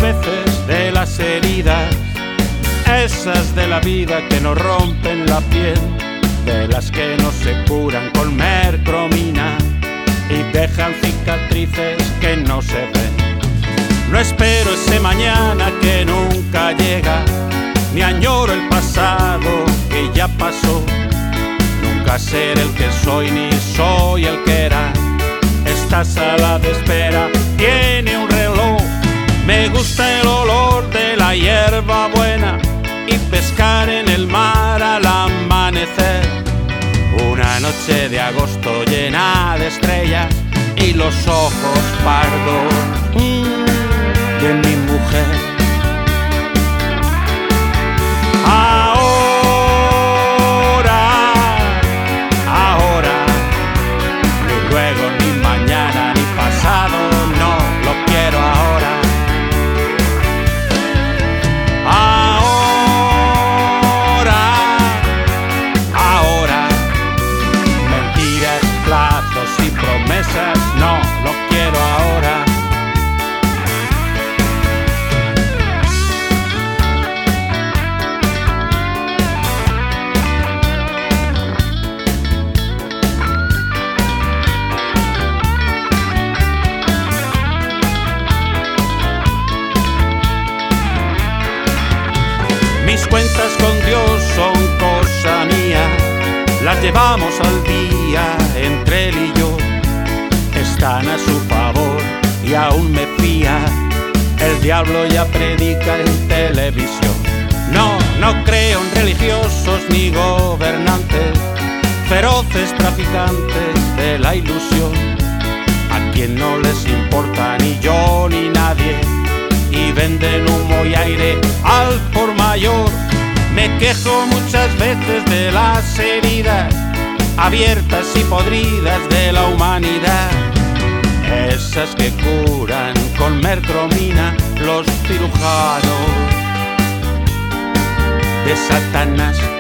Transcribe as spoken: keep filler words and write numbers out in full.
veces de las heridas, esas de la vida que nos rompen la piel, de las que no se curan con mercromina y dejan cicatrices que no se ven. No espero ese mañana que nunca llega, ni añoro el pasado que ya pasó. Nunca seré el que soy ni soy el que era. Esta sala de espera tiene un reloj. Me gusta el olor de la hierba buena y pescar en el mar al amanecer. Una noche de agosto llena de estrellas y los ojos pardos mmm, de mi mujer. Ahora, ahora, ni luego, ni mañana, ni pasado, no lo quiero ahora. Ahora, ahora, mentiras, plazos y promesas, no lo quiero ahora. Mis cuentas con Dios son cosa mía, las llevamos al día entre él y yo. Están a su favor y aún me fía. El diablo ya predica en televisión. No, no creo en religiosos ni gobernantes, feroces traficantes de la ilusión, a quien no les importa ni yo ni nadie, y venden humo y aire al por mayor. Me quejo muchas veces de las heridas abiertas y podridas de la humanidad, esas que curan con mercromina los cirujanos de Satanás.